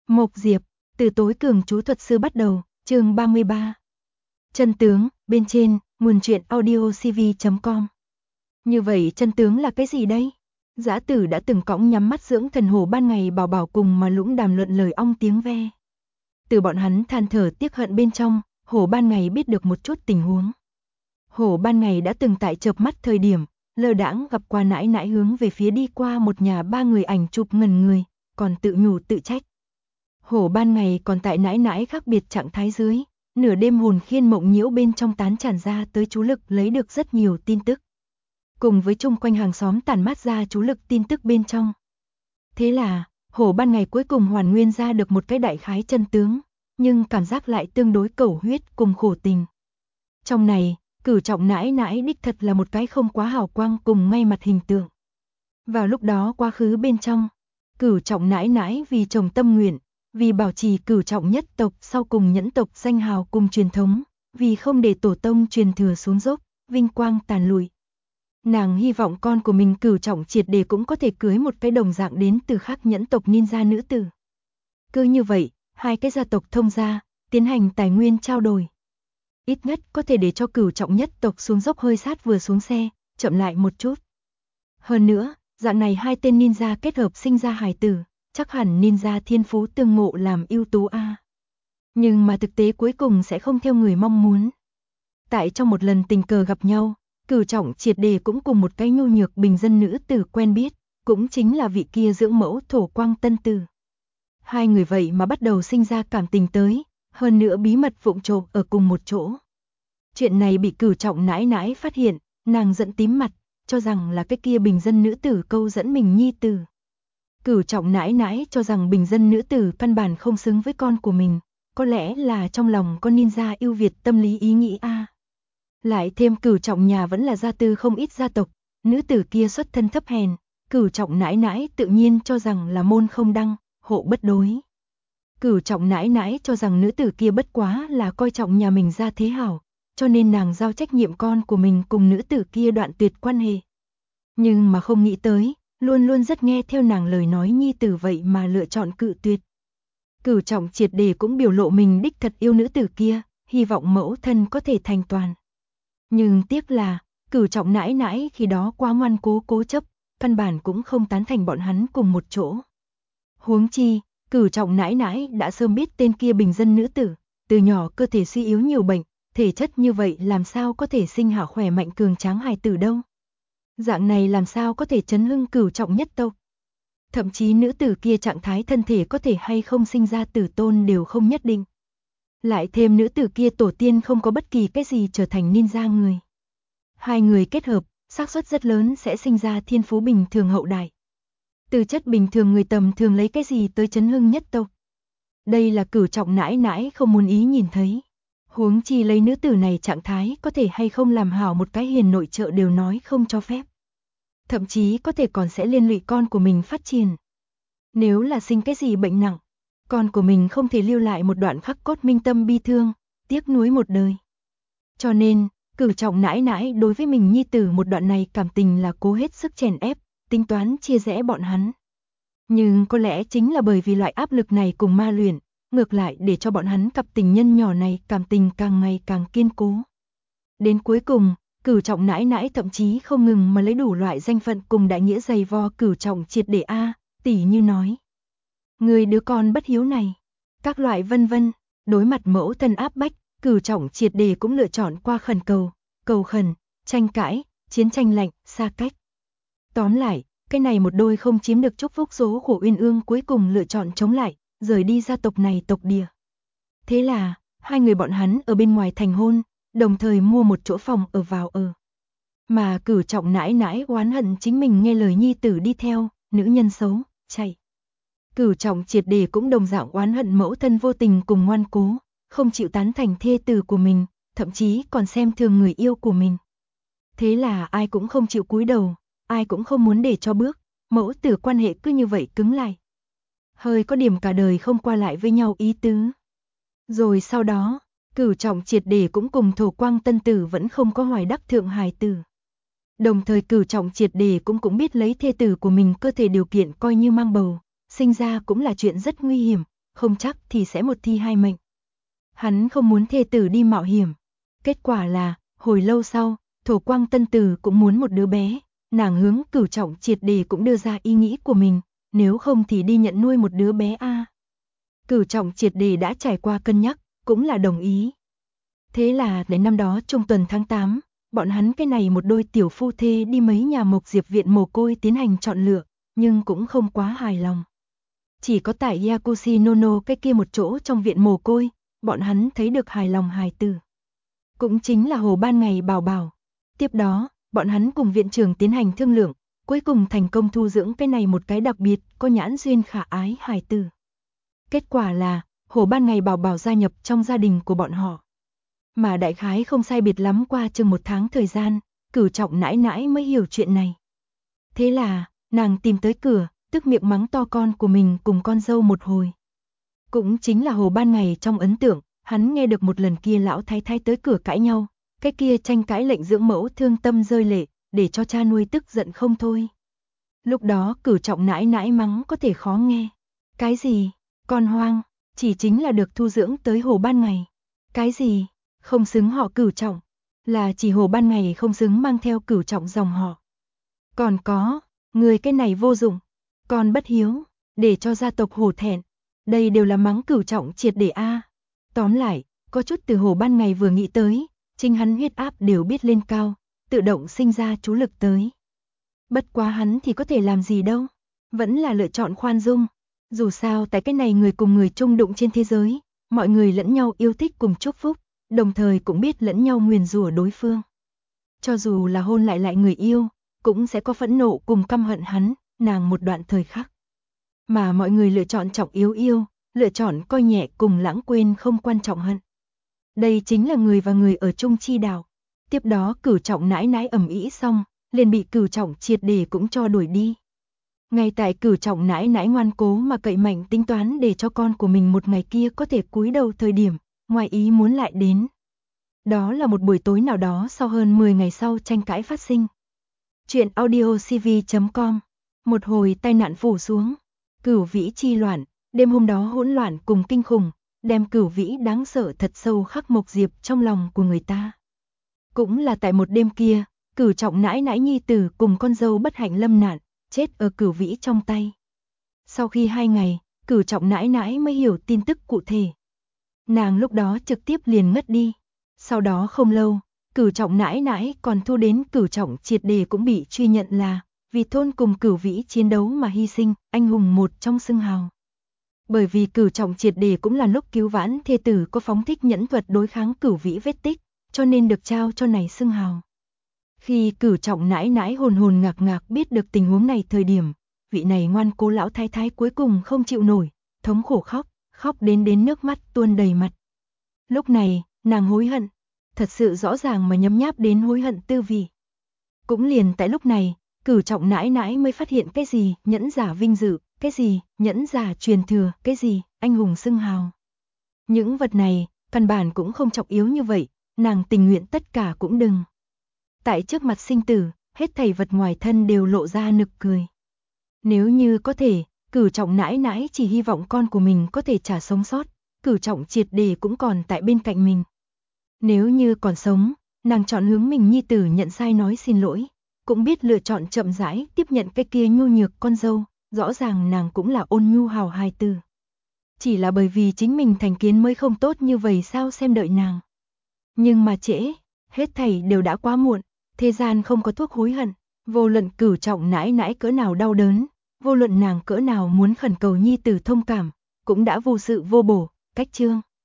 Mộc Diệp, từ tối cường chú thuật sư bắt đầu, chương 33. Chân tướng, bên trên, nguồn truyện audiocv.com. Như vậy chân tướng là cái gì đây? Dã Tử đã từng cõng nhắm mắt dưỡng thần hổ ban ngày bảo bảo cùng mà lũng đàm luận lời ong tiếng ve. Từ bọn hắn than thở tiếc hận bên trong, hổ ban ngày biết được một chút tình huống. Hổ ban ngày đã từng tại chợp mắt thời điểm, lơ đãng gặp qua nãi nãi hướng về phía đi qua một nhà ba người ảnh chụp ngẩn người, còn tự nhủ tự trách. Hổ ban ngày còn tại nãi nãi khác biệt trạng thái dưới, nửa đêm hồn khiên mộng nhiễu bên trong tán tràn ra tới chú lực lấy được rất nhiều tin tức. Cùng với chung quanh hàng xóm tản mát ra chú lực tin tức bên trong. Thế là, hổ ban ngày cuối cùng hoàn nguyên ra được một cái đại khái chân tướng, nhưng cảm giác lại tương đối cẩu huyết cùng khổ tình. Trong này, Cửu Trọng nãi nãi đích thật là một cái không quá hào quang cùng ngay mặt hình tượng. Vào lúc đó quá khứ bên trong, Cửu Trọng nãi nãi vì chồng tâm nguyện, vì bảo trì Cửu Trọng nhất tộc sau cùng nhẫn tộc danh hào cùng truyền thống, vì không để tổ tông truyền thừa xuống dốc, vinh quang tàn lụi. Nàng hy vọng con của mình Cửu Trọng triệt để cũng có thể cưới một cái đồng dạng đến từ khác nhẫn tộc ninja nữ tử. Cứ như vậy, hai cái gia tộc thông gia, tiến hành tài nguyên trao đổi. Ít nhất có thể để cho Cửu Trọng nhất tộc xuống dốc hơi sát vừa xuống xe, chậm lại một chút. Hơn nữa, dạng này hai tên ninja kết hợp sinh ra hài tử, chắc hẳn ninja thiên phú tương ngộ làm ưu tú a. Nhưng mà thực tế cuối cùng sẽ không theo người mong muốn. Tại trong một lần tình cờ gặp nhau, Cửu Trọng triệt để cũng cùng một cái nhu nhược bình dân nữ tử quen biết, cũng chính là vị kia dưỡng mẫu Thổ Quang tân tử. Hai người vậy mà bắt đầu sinh ra cảm tình tới, hơn nữa bí mật vụng trộm ở cùng một chỗ. Chuyện này bị Cửu Trọng nãi nãi phát hiện, nàng giận tím mặt, cho rằng là cái kia bình dân nữ tử câu dẫn mình nhi tử. Cửu Trọng nãi nãi cho rằng bình dân nữ tử căn bản không xứng với con của mình, có lẽ là trong lòng con ninja ưu việt tâm lý ý nghĩ a. Lại thêm Cửu Trọng nhà vẫn là gia tư không ít gia tộc, nữ tử kia xuất thân thấp hèn, Cửu Trọng nãi nãi tự nhiên cho rằng là môn không đăng, hộ bất đối. Cửu Trọng nãi nãi cho rằng nữ tử kia bất quá là coi trọng nhà mình ra thế hảo, cho nên nàng giao trách nhiệm con của mình cùng nữ tử kia đoạn tuyệt quan hệ. Nhưng mà không nghĩ tới, luôn luôn rất nghe theo nàng lời nói nhi tử vậy mà lựa chọn cự tuyệt. Cửu Trọng triệt để cũng biểu lộ mình đích thật yêu nữ tử kia, hy vọng mẫu thân có thể thành toàn. Nhưng tiếc là, Cửu Trọng nãi nãi khi đó quá ngoan cố chấp, căn bản cũng không tán thành bọn hắn cùng một chỗ. Huống chi, Cửu Trọng nãi nãi đã sớm biết tên kia bình dân nữ tử, từ nhỏ cơ thể suy yếu nhiều bệnh, thể chất như vậy làm sao có thể sinh hạ khỏe mạnh cường tráng hài tử đâu. Dạng này làm sao có thể chấn hưng Cửu Trọng nhất tộc. Thậm chí nữ tử kia trạng thái thân thể có thể hay không sinh ra tử tôn đều không nhất định. Lại thêm nữ tử kia tổ tiên không có bất kỳ cái gì trở thành ninja người. Hai người kết hợp, xác suất rất lớn sẽ sinh ra thiên phú bình thường hậu đại. Từ chất bình thường người tầm thường lấy cái gì tới chấn hưng nhất tộc. Đây là Cửu Trọng nãi nãi không muốn ý nhìn thấy. Huống chi lấy nữ tử này trạng thái có thể hay không làm hảo một cái hiền nội trợ đều nói không cho phép. Thậm chí có thể còn sẽ liên lụy con của mình phát triển. Nếu là sinh cái gì bệnh nặng, con của mình không thể lưu lại một đoạn khắc cốt minh tâm bi thương, tiếc nuối một đời. Cho nên, Cửu Trọng nãi nãi đối với mình nhi tử một đoạn này cảm tình là cố hết sức chèn ép, tính toán chia rẽ bọn hắn. Nhưng có lẽ chính là bởi vì loại áp lực này cùng ma luyện, ngược lại để cho bọn hắn cặp tình nhân nhỏ này cảm tình càng ngày càng kiên cố. Đến cuối cùng, Cửu Trọng nãi nãi thậm chí không ngừng mà lấy đủ loại danh phận cùng đại nghĩa dày vò Cửu Trọng triệt để tỉ như nói. Người đứa con bất hiếu này, các loại vân vân, đối mặt mẫu thân áp bách, Cửu Trọng triệt để cũng lựa chọn qua khẩn cầu, cầu khẩn, tranh cãi, chiến tranh lạnh, xa cách. Tóm lại, cái này một đôi không chiếm được chúc phúc số của Uyên Ương cuối cùng lựa chọn chống lại, rời đi gia tộc này tộc địa. Thế là, hai người bọn hắn ở bên ngoài thành hôn, đồng thời mua một chỗ phòng ở vào ở. Mà Cửu Trọng nãi nãi oán hận chính mình nghe lời nhi tử đi theo, nữ nhân xấu, chạy. Cửu Trọng triệt để cũng đồng dạng oán hận mẫu thân vô tình cùng ngoan cố, không chịu tán thành thê tử của mình, thậm chí còn xem thường người yêu của mình. Thế là ai cũng không chịu cúi đầu, ai cũng không muốn để cho bước, mẫu tử quan hệ cứ như vậy cứng lại. Hơi có điểm cả đời không qua lại với nhau ý tứ. Rồi sau đó, Cửu Trọng triệt để cũng cùng Thổ Quang tân tử vẫn không có hoài đắc thượng hài tử. Đồng thời Cửu Trọng triệt để cũng biết lấy thê tử của mình cơ thể điều kiện coi như mang bầu, sinh ra cũng là chuyện rất nguy hiểm, không chắc thì sẽ một thi hai mệnh. Hắn không muốn thê tử đi mạo hiểm. Kết quả là, hồi lâu sau, Thổ Quang Tân Tử cũng muốn một đứa bé, nàng hướng Cửu Trọng Triệt Để cũng đưa ra ý nghĩ của mình, nếu không thì đi nhận nuôi một đứa bé a. Cửu Trọng Triệt Để đã trải qua cân nhắc, cũng là đồng ý. Thế là đến năm đó trung tuần tháng 8, bọn hắn cái này một đôi tiểu phu thê đi mấy nhà mộc diệp viện mồ côi tiến hành chọn lựa, nhưng cũng không quá hài lòng. Chỉ có tại Yakushi Nono cái kia một chỗ trong viện mồ côi, bọn hắn thấy được hài lòng hài tử. Cũng chính là Hồ Ban Ngày Bảo Bảo. Tiếp đó, bọn hắn cùng viện trưởng tiến hành thương lượng, cuối cùng thành công thu dưỡng cái này một cái đặc biệt, có nhãn duyên khả ái hài tử. Kết quả là, Hồ Ban Ngày Bảo Bảo gia nhập trong gia đình của bọn họ. Mà đại khái không sai biệt lắm qua chừng 1 tháng thời gian, Cửu Trọng nãi nãi mới hiểu chuyện này. Thế là, nàng tìm tới cửa, tức miệng mắng to con của mình cùng con dâu một hồi. Cũng chính là Hồ Ban Ngày trong ấn tượng, hắn nghe được một lần kia lão thái thái tới cửa cãi nhau, cái kia tranh cãi lệnh dưỡng mẫu thương tâm rơi lệ, để cho cha nuôi tức giận không thôi. Lúc đó Cửu Trọng nãi nãi mắng có thể khó nghe. Cái gì? Con hoang, chỉ chính là được thu dưỡng tới Hồ Ban Ngày. Cái gì? Không xứng họ Cửu Trọng, là chỉ Hồ Ban Ngày không xứng mang theo Cửu Trọng dòng họ. Còn có, người cái này vô dụng, con bất hiếu, để cho gia tộc hổ thẹn. Đây đều là mắng Cửu Trọng triệt để a. Tóm lại, có chút từ Hồ Ban Ngày vừa nghĩ tới, chính hắn huyết áp đều biết lên cao, tự động sinh ra chú lực tới. Bất quá hắn thì có thể làm gì đâu, vẫn là lựa chọn khoan dung. Dù sao tại cái này người cùng người chung đụng trên thế giới, mọi người lẫn nhau yêu thích cùng chúc phúc, đồng thời cũng biết lẫn nhau nguyền rủa đối phương. Cho dù là hôn lại người yêu, cũng sẽ có phẫn nộ cùng căm hận hắn, nàng một đoạn thời khắc. Mà mọi người lựa chọn trọng yếu yêu, lựa chọn coi nhẹ cùng lãng quên không quan trọng hận. Đây chính là người và người ở chung chi đạo. Tiếp đó Cửu Trọng nãi nãi ầm ĩ xong, liền bị Cửu Trọng triệt để cũng cho đuổi đi. Ngay tại Cửu Trọng nãi nãi ngoan cố mà cậy mạnh tính toán để cho con của mình một ngày kia có thể cúi đầu thời điểm, ngoài ý muốn lại đến. Đó là một buổi tối nào đó sau hơn 10 ngày sau tranh cãi phát sinh. Chuyện audiocv.com. Một hồi tai nạn phủ xuống, Cửu Vĩ chi loạn, đêm hôm đó hỗn loạn cùng kinh khủng, đem Cửu Vĩ đáng sợ thật sâu khắc mộc diệp trong lòng của người ta. Cũng là tại một đêm kia, Cửu Trọng nãi nãi nhi tử cùng con dâu bất hạnh lâm nạn, chết ở Cửu Vĩ trong tay. Sau khi 2 ngày, Cửu Trọng nãi nãi mới hiểu tin tức cụ thể. Nàng lúc đó trực tiếp liền ngất đi. Sau đó không lâu, Cửu Trọng nãi nãi còn thu đến Cửu Trọng triệt để cũng bị truy nhận là vì thôn cùng Cửu Vĩ chiến đấu mà hy sinh, anh hùng một trong xưng hào. Bởi vì Cửu Trọng triệt để cũng là lúc cứu vãn thê tử có phóng thích nhẫn thuật đối kháng Cửu Vĩ vết tích, cho nên được trao cho này xưng hào. Khi Cửu Trọng nãi nãi hồn ngạc ngạc biết được tình huống này thời điểm, vị này ngoan cố lão thái thái cuối cùng không chịu nổi, thống khổ khóc đến nước mắt tuôn đầy mặt. Lúc này, nàng hối hận, thật sự rõ ràng mà nhấm nháp đến hối hận tư vị. Cũng liền tại lúc này, Cửu Trọng nãi nãi mới phát hiện cái gì nhẫn giả vinh dự, cái gì nhẫn giả truyền thừa, cái gì anh hùng xưng hào. Những vật này, căn bản cũng không trọng yếu như vậy, nàng tình nguyện tất cả cũng đừng. Tại trước mặt sinh tử, hết thảy vật ngoài thân đều lộ ra nực cười. Nếu như có thể, Cửu Trọng nãi nãi chỉ hy vọng con của mình có thể trả sống sót, Cửu Trọng triệt để cũng còn tại bên cạnh mình. Nếu như còn sống, nàng chọn hướng mình nhi tử nhận sai nói xin lỗi, cũng biết lựa chọn chậm rãi tiếp nhận cái kia nhu nhược con dâu, rõ ràng nàng cũng là ôn nhu hào hài tử. Chỉ là bởi vì chính mình thành kiến mới không tốt như vậy sao xem đợi nàng. Nhưng mà trễ, hết thảy đều đã quá muộn, thế gian không có thuốc hối hận, vô luận Cửu Trọng nãi nãi cỡ nào đau đớn, vô luận nàng cỡ nào muốn khẩn cầu nhi tử thông cảm, cũng đã vô sự vô bổ, cách chương.